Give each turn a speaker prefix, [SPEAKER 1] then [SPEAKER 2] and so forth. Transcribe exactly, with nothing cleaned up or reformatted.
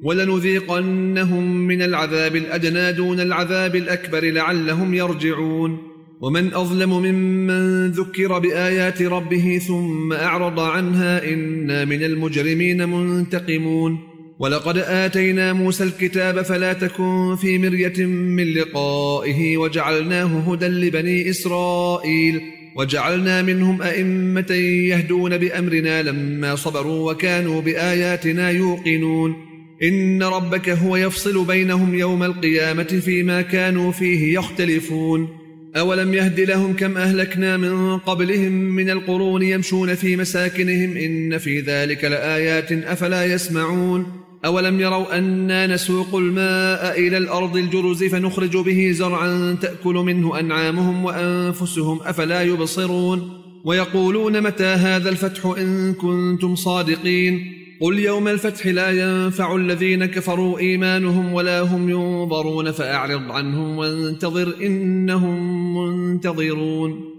[SPEAKER 1] ولنذيقنهم من العذاب الأدنى دون العذاب الأكبر لعلهم يرجعون. ومن أظلم ممن ذكر بآيات ربه ثم أعرض عنها إنا من المجرمين منتقمون. ولقد آتينا موسى الكتاب فلا تكن في مرية من لقائه وجعلناه هدى لبني إسرائيل وجعلنا منهم أئمة يهدون بأمرنا لما صبروا وكانوا بآياتنا يوقنون. إن ربك هو يفصل بينهم يوم القيامة فيما كانوا فيه يختلفون. أولم يهد لهم كم أهلكنا من قبلهم من القرون يمشون في مساكنهم إن في ذلك لآيات أفلا يسمعون. أولم يروا أنا نسوق الماء إلى الأرض الجرز فنخرج به زرعا تأكل منه أنعامهم وأنفسهم أفلا يبصرون. ويقولون متى هذا الفتح إن كنتم صادقين. قل يوم الفتح لا ينفع الذين كفروا إيمانهم ولا هم ينظرون فأعرض عنهم وانتظر إنهم منتظرون.